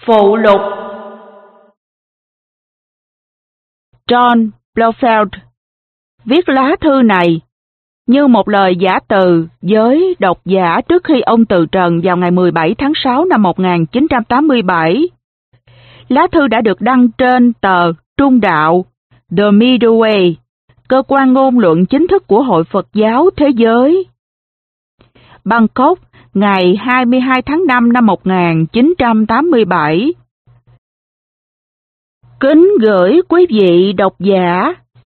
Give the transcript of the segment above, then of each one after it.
Phụ lục. John Blofeld viết lá thư này như một lời giã từ với độc giả trước khi ông từ trần vào ngày 17 tháng 6 năm 1987. Lá thư đã được đăng trên tờ Trung Đạo The Middle Way, cơ quan ngôn luận chính thức của Hội Phật giáo Thế giới. Bangkok, ngày 22 tháng 5 năm 1987. Kính gửi quý vị độc giả.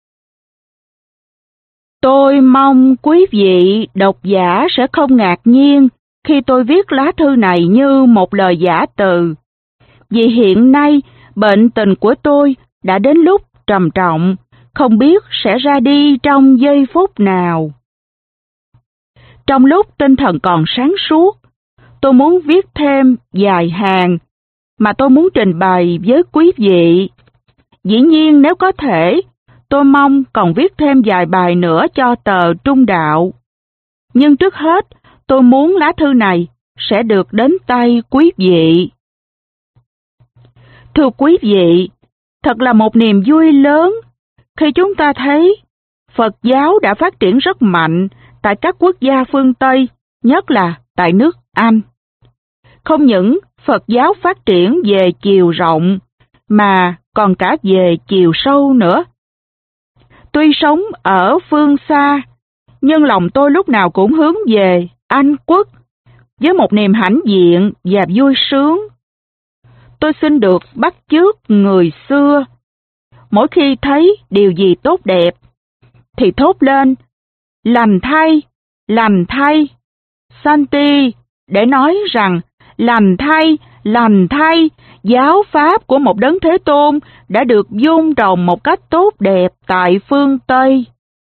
Tôi mong quý vị độc giả sẽ không ngạc nhiên khi tôi viết lá thư này như một lời giã từ, vì hiện nay bệnh tình của tôi đã đến lúc trầm trọng, không biết sẽ ra đi trong giây phút nào. Trong lúc tinh thần còn sáng suốt, tôi muốn viết thêm vài hàng mà tôi muốn trình bày với quý vị. Dĩ nhiên nếu có thể, tôi mong còn viết thêm vài bài nữa cho tờ Trung Đạo. Nhưng trước hết, tôi muốn lá thư này sẽ được đến tay quý vị. Thưa quý vị, thật là một niềm vui lớn khi chúng ta thấy Phật giáo đã phát triển rất mạnh tại các quốc gia phương Tây, nhất là tại nước Anh. Không những Phật giáo phát triển về chiều rộng, mà còn cả về chiều sâu nữa. Tuy sống ở phương xa, nhưng lòng tôi lúc nào cũng hướng về Anh quốc, với một niềm hãnh diện và vui sướng. Tôi xin được bắt chước người xưa. Mỗi khi thấy điều gì tốt đẹp, thì thốt lên, lành thay, Santi, để nói rằng, lành thay, giáo pháp của một đấng Thế Tôn đã được vun trồng một cách tốt đẹp tại phương Tây.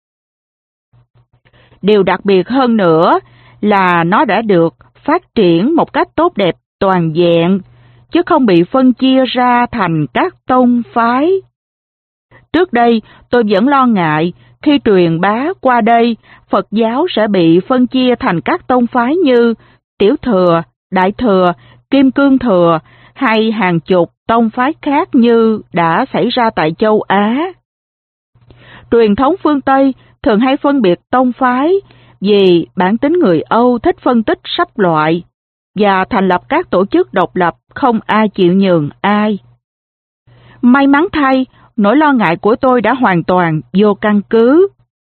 Điều đặc biệt hơn nữa là nó đã được phát triển một cách tốt đẹp toàn vẹn, chứ không bị phân chia ra thành các tông phái. Trước đây, tôi vẫn lo ngại khi truyền bá qua đây, Phật giáo sẽ bị phân chia thành các tông phái như Tiểu Thừa, Đại Thừa, Kim Cương Thừa hay hàng chục tông phái khác như đã xảy ra tại châu Á. Truyền thống phương Tây thường hay phân biệt tông phái vì bản tính người Âu thích phân tích sắp loại và thành lập các tổ chức độc lập không ai chịu nhường ai. May mắn thay, nỗi lo ngại của tôi đã hoàn toàn vô căn cứ.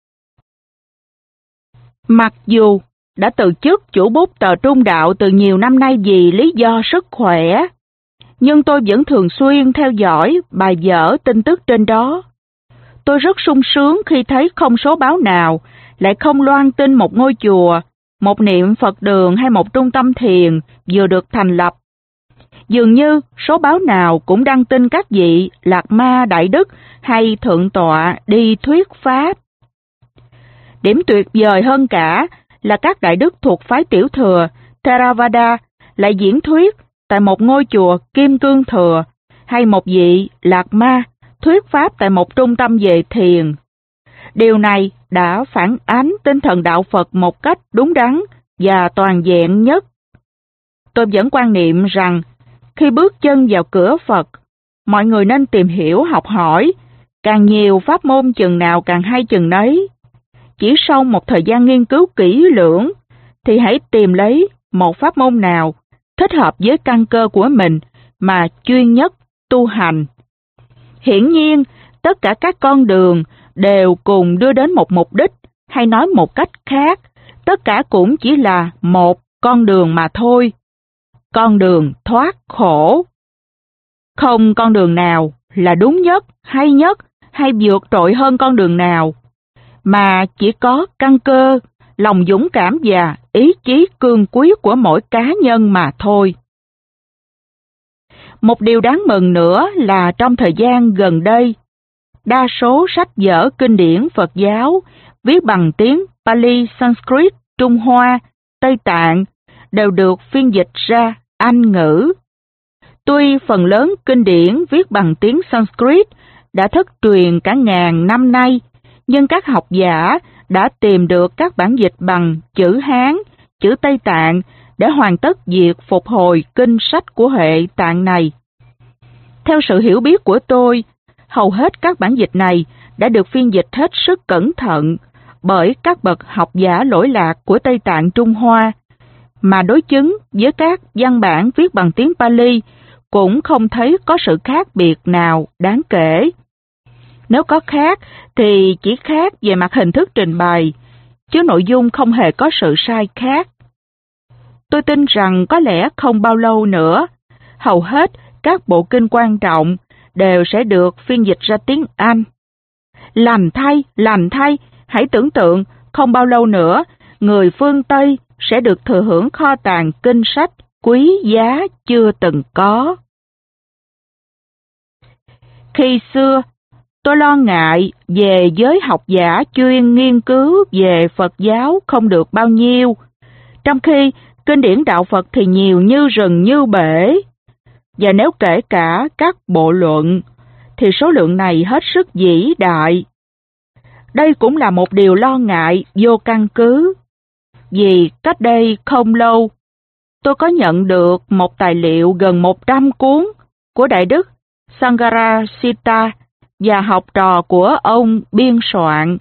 Mặc dù đã từ chức chủ bút tờ Trung Đạo từ nhiều năm nay vì lý do sức khỏe, nhưng tôi vẫn thường xuyên theo dõi bài vở tin tức trên đó. Tôi rất sung sướng khi thấy không số báo nào lại không loan tin một ngôi chùa, một niệm Phật đường hay một trung tâm thiền vừa được thành lập. Dường như số báo nào cũng đăng tin các vị Lạc Ma Đại Đức hay Thượng Tọa đi thuyết pháp. Điểm tuyệt vời hơn cả là các đại đức thuộc phái Tiểu Thừa, Theravada lại diễn thuyết tại một ngôi chùa Kim Cương Thừa, hay một vị Lạc Ma thuyết pháp tại một trung tâm về thiền. Điều này đã phản ánh tinh thần đạo Phật một cách đúng đắn và toàn vẹn nhất. Tôi vẫn quan niệm rằng khi bước chân vào cửa Phật, mọi người nên tìm hiểu học hỏi, càng nhiều pháp môn chừng nào càng hay chừng nấy. Chỉ sau một thời gian nghiên cứu kỹ lưỡng, thì hãy tìm lấy một pháp môn nào thích hợp với căn cơ của mình mà chuyên nhất tu hành. Hiển nhiên, tất cả các con đường đều cùng đưa đến một mục đích, hay nói một cách khác, tất cả cũng chỉ là một con đường mà thôi. Con đường thoát khổ. Không con đường nào là đúng nhất, hay vượt trội hơn con đường nào, mà chỉ có căn cơ, lòng dũng cảm và ý chí cương quyết của mỗi cá nhân mà thôi. Một điều đáng mừng nữa là trong thời gian gần đây, đa số sách vở kinh điển Phật giáo viết bằng tiếng Pali, Sanskrit, Trung Hoa, Tây Tạng đều được phiên dịch ra Anh ngữ. Tuy phần lớn kinh điển viết bằng tiếng Sanskrit đã thất truyền cả ngàn năm nay, nhưng các học giả đã tìm được các bản dịch bằng chữ Hán, chữ Tây Tạng để hoàn tất việc phục hồi kinh sách của hệ tạng này Theo sự hiểu biết của tôi, hầu hết các bản dịch này đã được phiên dịch hết sức cẩn thận bởi các bậc học giả lỗi lạc của Tây Tạng Trung Hoa, mà đối chứng với các văn bản viết bằng tiếng Pali cũng không thấy có sự khác biệt nào đáng kể. Nếu có khác thì chỉ khác về mặt hình thức trình bày, chứ nội dung không hề có sự sai khác. Tôi tin rằng có lẽ không bao lâu nữa, hầu hết các bộ kinh quan trọng đều sẽ được phiên dịch ra tiếng Anh. Lành thay, hãy tưởng tượng không bao lâu nữa, người phương Tây sẽ được thừa hưởng kho tàng kinh sách quý giá chưa từng có. Khi xưa, tôi lo ngại về giới học giả chuyên nghiên cứu về Phật giáo không được bao nhiêu, trong khi kinh điển đạo Phật thì nhiều như rừng như bể. Và nếu kể cả các bộ luận, thì số lượng này hết sức vĩ đại. Đây cũng là một điều lo ngại vô căn cứ, vì cách đây không lâu, tôi có nhận được một tài liệu gần 100 cuốn của Đại Đức Sangarasita và học trò của ông biên soạn.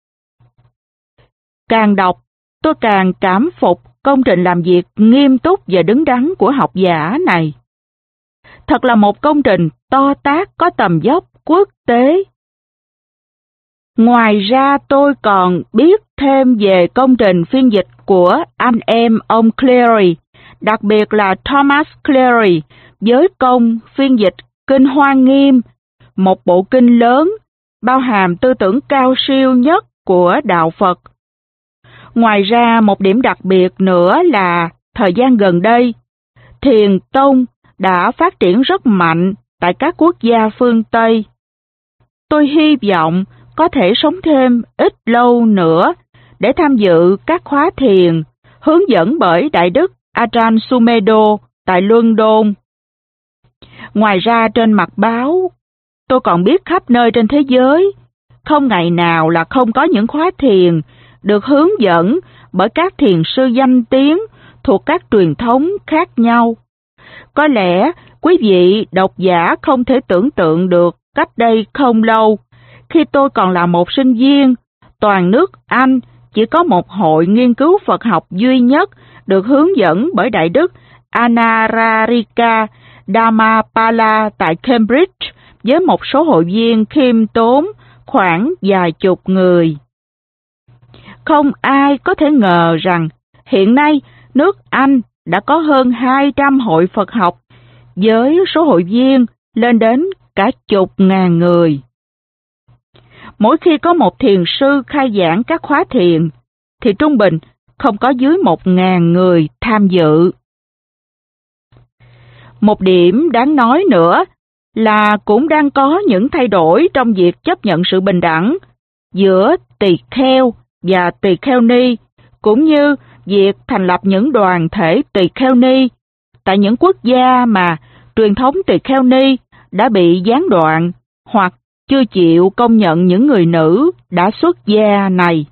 Càng đọc, tôi càng cảm phục công trình làm việc nghiêm túc và đứng đắn của học giả này. Thật là một công trình to tát có tầm vóc quốc tế. Ngoài ra tôi còn biết thêm về công trình phiên dịch của anh em ông Cleary, đặc biệt là Thomas Cleary, với công phiên dịch Kinh Hoa Nghiêm, một bộ kinh lớn, bao hàm tư tưởng cao siêu nhất của Đạo Phật. Ngoài ra, một điểm đặc biệt nữa là thời gian gần đây, Thiền tông đã phát triển rất mạnh tại các quốc gia phương Tây. Tôi hy vọng có thể sống thêm ít lâu nữa để tham dự các khóa thiền hướng dẫn bởi Đại Đức Ajahn Sumedho tại London. Ngoài ra trên mặt báo, tôi còn biết khắp nơi trên thế giới, không ngày nào là không có những khóa thiền được hướng dẫn bởi các thiền sư danh tiếng thuộc các truyền thống khác nhau. Có lẽ quý vị độc giả không thể tưởng tượng được cách đây không lâu, khi tôi còn là một sinh viên, toàn nước Anh chỉ có một hội nghiên cứu Phật học duy nhất được hướng dẫn bởi Đại Đức Anararika Dhammapala tại Cambridge với một số hội viên khiêm tốn khoảng vài chục người. Không ai có thể ngờ rằng hiện nay nước Anh đã có hơn 200 hội Phật học với số hội viên lên đến cả chục ngàn người. Mỗi khi có một thiền sư khai giảng các khóa thiền, thì trung bình không có dưới 1.000 người tham dự. Một điểm đáng nói nữa là cũng đang có những thay đổi trong việc chấp nhận sự bình đẳng giữa tỳ kheo và tỳ kheo ni, cũng như việc thành lập những đoàn thể tỳ kheo ni tại những quốc gia mà truyền thống tỳ kheo ni đã bị gián đoạn hoặc chưa chịu công nhận những người nữ đã xuất gia này.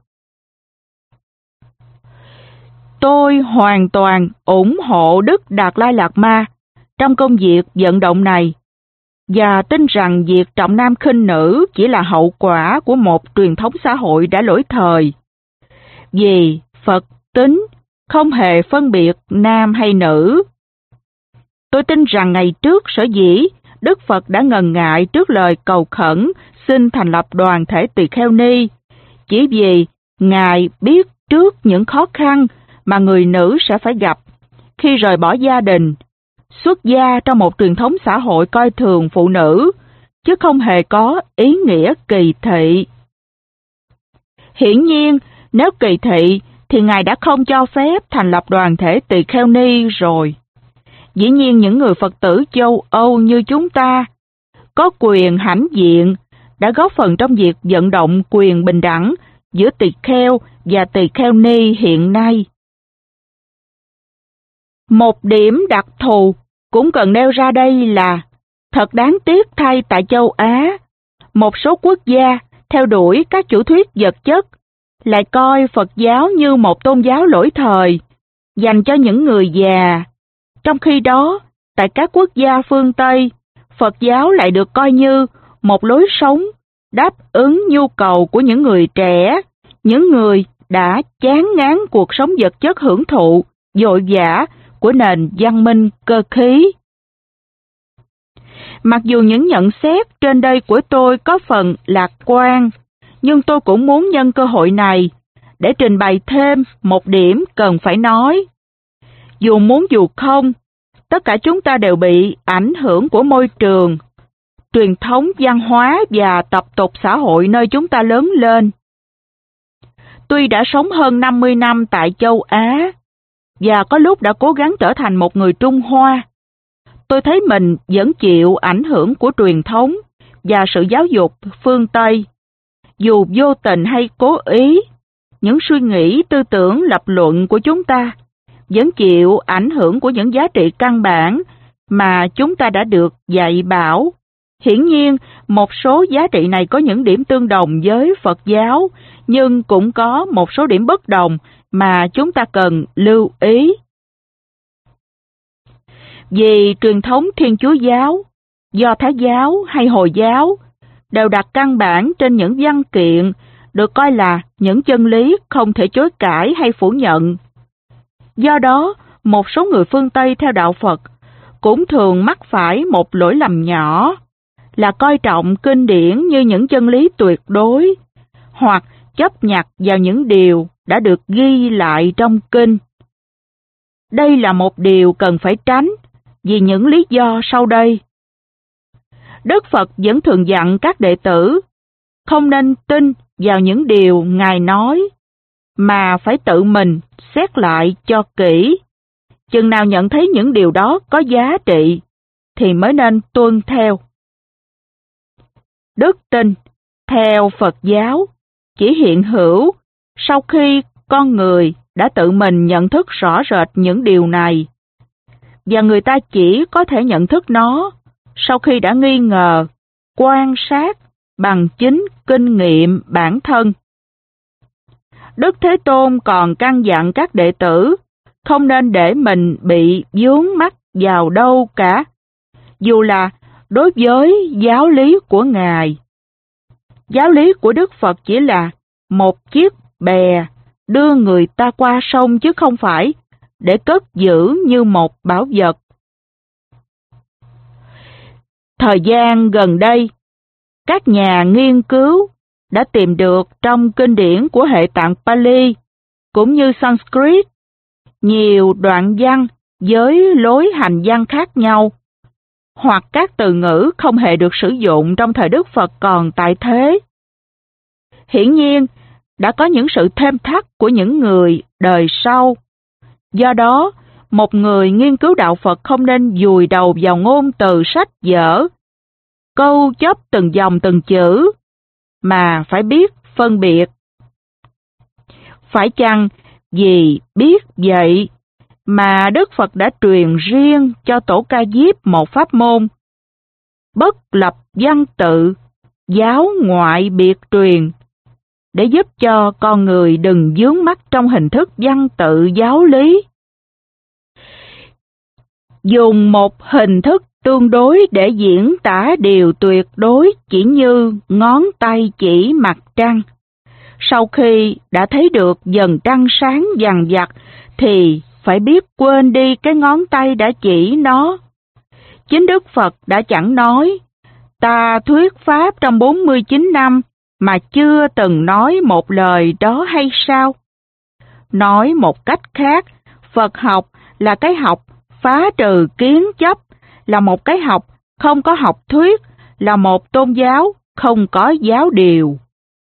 Tôi hoàn toàn ủng hộ Đức Đạt Lai Lạt Ma trong công việc vận động này, và tin rằng việc trọng nam khinh nữ chỉ là hậu quả của một truyền thống xã hội đã lỗi thời. Vì Phật tính không hề phân biệt nam hay nữ. Tôi tin rằng ngày trước sở dĩ Đức Phật đã ngần ngại trước lời cầu khẩn xin thành lập đoàn thể tỳ kheo ni, chỉ vì Ngài biết trước những khó khăn mà người nữ sẽ phải gặp khi rời bỏ gia đình, xuất gia trong một truyền thống xã hội coi thường phụ nữ, chứ không hề có ý nghĩa kỳ thị. Hiển nhiên, nếu kỳ thị thì Ngài đã không cho phép thành lập đoàn thể tỳ kheo ni rồi. Dĩ nhiên những người Phật tử châu Âu như chúng ta có quyền hãnh diện đã góp phần trong việc vận động quyền bình đẳng giữa tỳ kheo và tỳ kheo ni hiện nay. Một điểm đặc thù cũng cần nêu ra đây là thật đáng tiếc thay tại châu Á, một số quốc gia theo đuổi các chủ thuyết vật chất lại coi Phật giáo như một tôn giáo lỗi thời, dành cho những người già. Trong khi đó, tại các quốc gia phương Tây, Phật giáo lại được coi như một lối sống đáp ứng nhu cầu của những người trẻ, những người đã chán ngán cuộc sống vật chất hưởng thụ, vội vã của nền văn minh cơ khí. Mặc dù những nhận xét trên đây của tôi có phần lạc quan, nhưng tôi cũng muốn nhân cơ hội này để trình bày thêm một điểm cần phải nói. Dù muốn dù không, tất cả chúng ta đều bị ảnh hưởng của môi trường, truyền thống văn hóa và tập tục xã hội nơi chúng ta lớn lên. Tuy đã sống hơn 50 năm tại châu Á, và có lúc đã cố gắng trở thành một người Trung Hoa, tôi thấy mình vẫn chịu ảnh hưởng của truyền thống và sự giáo dục phương Tây. Dù vô tình hay cố ý, những suy nghĩ tư tưởng lập luận của chúng ta vẫn chịu ảnh hưởng của những giá trị căn bản mà chúng ta đã được dạy bảo. Hiển nhiên, một số giá trị này có những điểm tương đồng với Phật giáo, nhưng cũng có một số điểm bất đồng mà chúng ta cần lưu ý. Vì truyền thống Thiên Chúa giáo, Do Thái giáo hay Hồi giáo đều đặt căn bản trên những văn kiện được coi là những chân lý không thể chối cãi hay phủ nhận. Do đó, một số người phương Tây theo đạo Phật cũng thường mắc phải một lỗi lầm nhỏ là coi trọng kinh điển như những chân lý tuyệt đối, hoặc chấp nhặt vào những điều đã được ghi lại trong kinh. Đây là một điều cần phải tránh vì những lý do sau đây. Đức Phật vẫn thường dặn các đệ tử không nên tin vào những điều Ngài nói, mà phải tự mình xét lại cho kỹ. Chừng nào nhận thấy những điều đó có giá trị thì mới nên tuân theo. Đức tin theo Phật giáo chỉ hiện hữu sau khi con người đã tự mình nhận thức rõ rệt những điều này, và người ta chỉ có thể nhận thức nó sau khi đã nghi ngờ, quan sát bằng chính kinh nghiệm bản thân. Đức Thế Tôn còn căn dặn các đệ tử không nên để mình bị vướng mắc vào đâu cả, dù là đối với giáo lý của Ngài. Giáo lý của Đức Phật chỉ là một chiếc bè đưa người ta qua sông, chứ không phải để cất giữ như một bảo vật. Thời gian gần đây, các nhà nghiên cứu đã tìm được trong kinh điển của hệ tạng Pali cũng như Sanskrit nhiều đoạn văn với lối hành văn khác nhau, hoặc các từ ngữ không hề được sử dụng trong thời Đức Phật còn tại thế. Hiển nhiên, đã có những sự thêm thắt của những người đời sau. Do đó, một người nghiên cứu đạo Phật không nên vùi đầu vào ngôn từ sách vở, câu chấp từng dòng từng chữ, mà phải biết phân biệt. Phải chăng vì biết vậy mà Đức Phật đã truyền riêng cho Tổ Ca Diếp một pháp môn bất lập văn tự, giáo ngoại biệt truyền, để giúp cho con người đừng vướng mắc trong hình thức văn tự giáo lý. Dùng một hình thức tương đối để diễn tả điều tuyệt đối chỉ như ngón tay chỉ mặt trăng. Sau khi đã thấy được dần trăng sáng vằng vặc thì phải biết quên đi cái ngón tay đã chỉ nó. Chính Đức Phật đã chẳng nói, ta thuyết pháp trong 49 năm mà chưa từng nói một lời đó hay sao? Nói một cách khác, Phật học là cái học phá trừ kiến chấp, là một cái học không có học thuyết, là một tôn giáo không có giáo điều.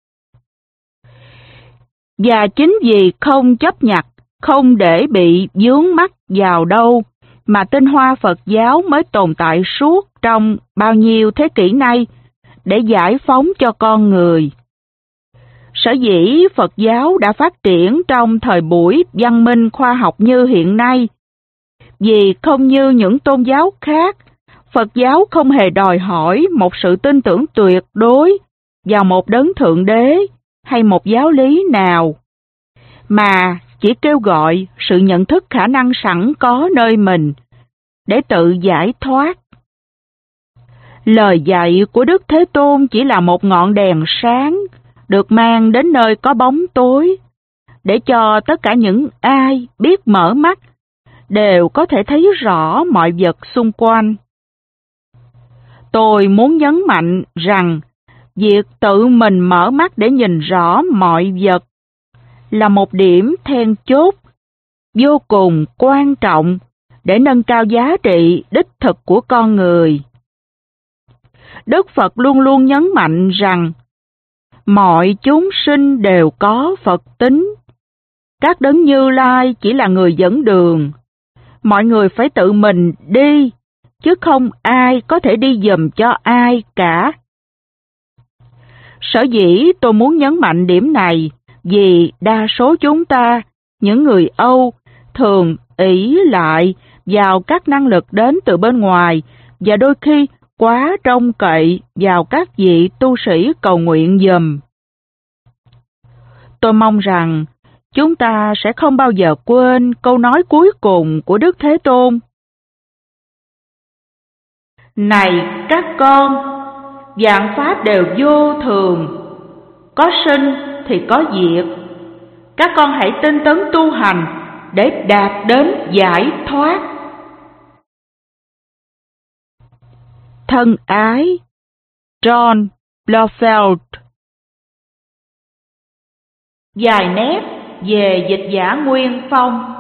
Và chính vì không chấp nhặt, không để bị vướng mắc vào đâu, mà tinh hoa Phật giáo mới tồn tại suốt trong bao nhiêu thế kỷ nay để giải phóng cho con người. Sở dĩ Phật giáo đã phát triển trong thời buổi văn minh khoa học như hiện nay, vì không như những tôn giáo khác, Phật giáo không hề đòi hỏi một sự tin tưởng tuyệt đối vào một đấng thượng đế hay một giáo lý nào, mà chỉ kêu gọi sự nhận thức khả năng sẵn có nơi mình để tự giải thoát. Lời dạy của Đức Thế Tôn chỉ là một ngọn đèn sáng được mang đến nơi có bóng tối, để cho tất cả những ai biết mở mắt đều có thể thấy rõ mọi vật xung quanh. Tôi muốn nhấn mạnh rằng việc tự mình mở mắt để nhìn rõ mọi vật là một điểm then chốt, vô cùng quan trọng để nâng cao giá trị đích thực của con người. Đức Phật luôn luôn nhấn mạnh rằng mọi chúng sinh đều có Phật tính. Các đấng Như Lai chỉ là người dẫn đường. Mọi người phải tự mình đi, chứ không ai có thể đi giùm cho ai cả. Sở dĩ tôi muốn nhấn mạnh điểm này vì đa số chúng ta, những người Âu, thường ỷ lại vào các năng lực đến từ bên ngoài và đôi khi quá trông cậy vào các vị tu sĩ cầu nguyện giùm. Tôi mong rằng chúng ta sẽ không bao giờ quên câu nói cuối cùng của Đức Thế Tôn. Này các con, vạn pháp đều vô thường, có sinh thì có diệt. Các con hãy tinh tấn tu hành để đạt đến giải thoát. Thân ái, John Blofeld. Vài nét về Dịch giả Nguyên Phong.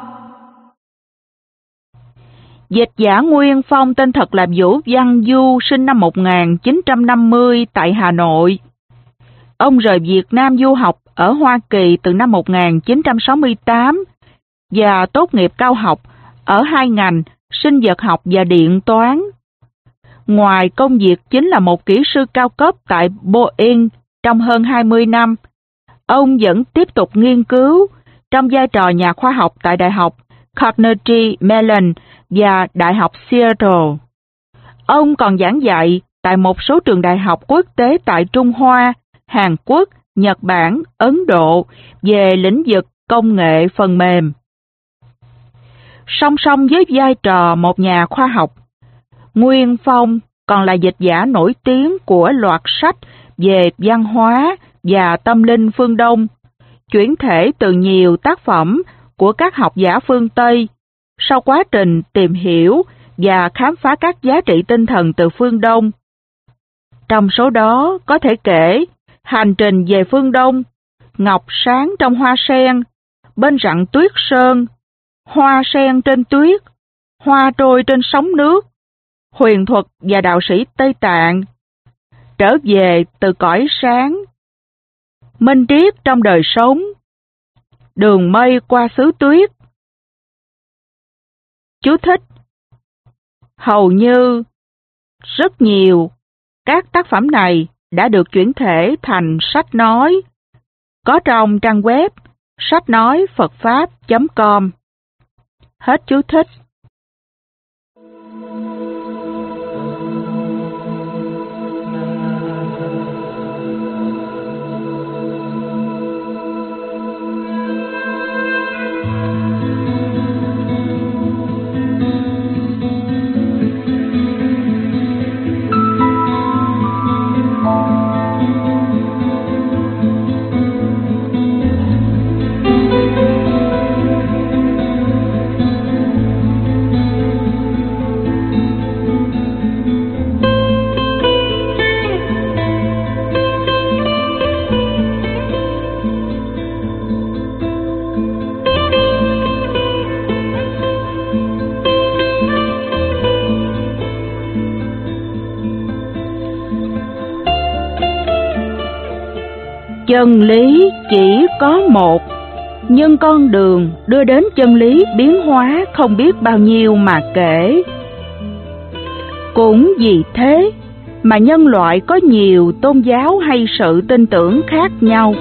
Dịch giả Nguyên Phong tên thật là Vũ Văn Du, sinh năm 1950 tại Hà Nội. Ông rời Việt Nam du học ở Hoa Kỳ từ năm 1968 và tốt nghiệp cao học ở hai ngành sinh vật học và điện toán. Ngoài công việc chính là một kỹ sư cao cấp tại Boeing trong hơn 20 năm, ông vẫn tiếp tục nghiên cứu trong vai trò nhà khoa học tại Đại học Carnegie Mellon và Đại học Seattle. Ông còn giảng dạy tại một số trường đại học quốc tế tại Trung Hoa, Hàn Quốc, Nhật Bản, Ấn Độ về lĩnh vực công nghệ phần mềm. Song song với vai trò một nhà khoa học, Nguyên Phong còn là dịch giả nổi tiếng của loạt sách về văn hóa và tâm linh phương Đông, chuyển thể từ nhiều tác phẩm của các học giả phương Tây sau quá trình tìm hiểu và khám phá các giá trị tinh thần từ phương Đông. Trong số đó có thể kể Hành trình về phương Đông, Ngọc sáng trong hoa sen, Bên rặng tuyết sơn, Hoa sen trên tuyết, Hoa trôi trên sóng nước, Huyền thuật và đạo sĩ Tây Tạng, Trở về từ cõi sáng, Minh triết trong đời sống, Đường mây qua xứ tuyết. Chú thích: hầu như rất nhiều các tác phẩm này đã được chuyển thể thành sách nói, có trong trang web sách nói Phật Pháp.com. Hết chú thích. Chân lý chỉ có một, nhưng con đường đưa đến chân lý biến hóa không biết bao nhiêu mà kể. Cũng vì thế mà nhân loại có nhiều tôn giáo hay sự tin tưởng khác nhau.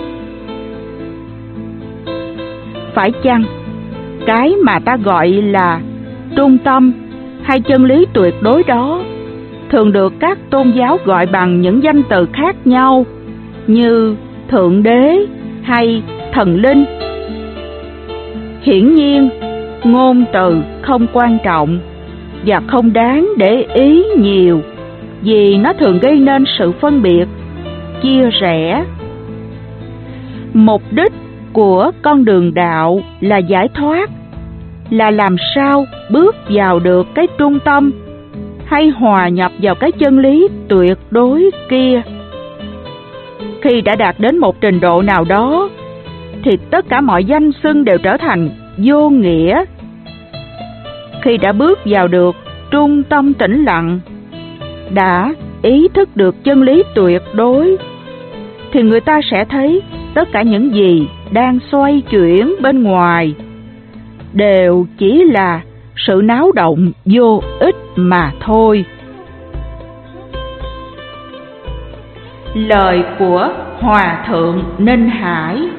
Phải chăng cái mà ta gọi là trung tâm hay chân lý tuyệt đối đó thường được các tôn giáo gọi bằng những danh từ khác nhau như Thượng Đế hay Thần Linh? Hiển nhiên, ngôn từ không quan trọng và không đáng để ý nhiều, vì nó thường gây nên sự phân biệt, chia rẽ. Mục đích của con đường đạo là giải thoát, là làm sao bước vào được cái trung tâm hay hòa nhập vào cái chân lý tuyệt đối kia. Khi đã đạt đến một trình độ nào đó thì tất cả mọi danh xưng đều trở thành vô nghĩa. Khi đã bước vào được trung tâm tĩnh lặng, đã ý thức được chân lý tuyệt đối, thì người ta sẽ thấy tất cả những gì đang xoay chuyển bên ngoài đều chỉ là sự náo động vô ích mà thôi. Lời của Hòa Thượng Ninh Hải.